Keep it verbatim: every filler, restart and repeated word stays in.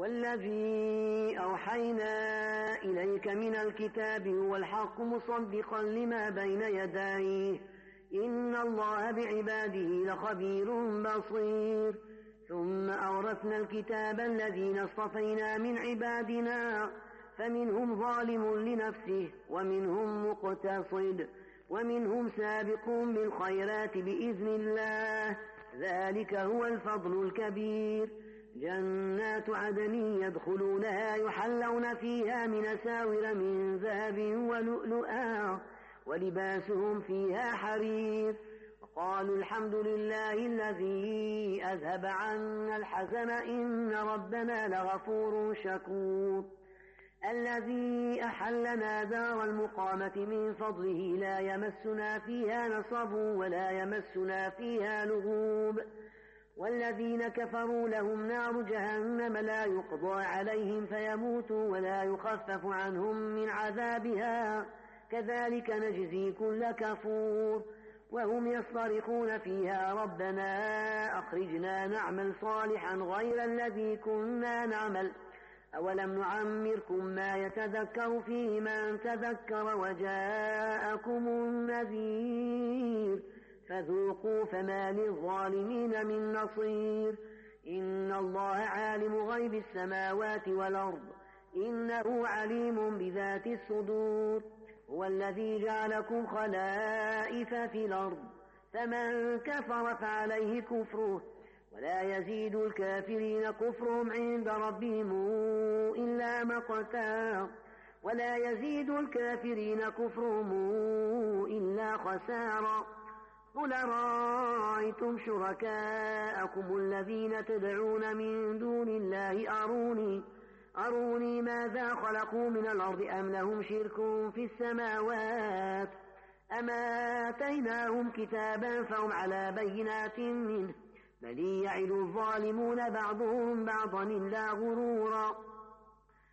والذي أوحينا إليك من الكتاب هو الحق مصدقا لما بين يديه إن الله بعباده لخبير بصير ثم أورثنا الكتاب الذين اصطفينا من عبادنا فمنهم ظالم لنفسه ومنهم مقتصد ومنهم سابق بالخيرات بإذن الله ذلك هو الفضل الكبير جنات عدن يدخلونها يحلون فيها من أساور من ذهب ولؤلؤا ولباسهم فيها حرير وقالوا الحمد لله الذي أذهب عنا الحزن إن ربنا لغفور شكور الذي أحلنا دار المقامة من فضله لا يمسنا فيها نصب ولا يمسنا فيها لغوب والذين كفروا لهم نار جهنم لا يقضى عليهم فيموتوا ولا يخفف عنهم من عذابها كذلك نجزي كل كفور وهم يصطرخون فيها ربنا أخرجنا نعمل صالحا غير الذي كنا نعمل أولم نعمركم ما يتذكر فيه من تذكر وجاءكم النذير فذوقوا فما للظالمين من نصير إن الله عالم غيب السماوات والأرض إنه عليم بذات الصدور هو الذي جعلكم خلائف في الأرض فمن كفر فعليه كفره ولا يزيد الكافرين كفرهم عند ربهم إلا مقتا ولا يزيد الكافرين كفرهم إلا خسارا قل رأيتم شركاءكم الذين تدعون من دون الله أروني أروني ماذا خلقوا من الأرض أم لهم شرك في السماوات أما آتيناهم كتابا فهم على بينات منه بل يعد الظالمون بعضهم بعضا إلا غرورا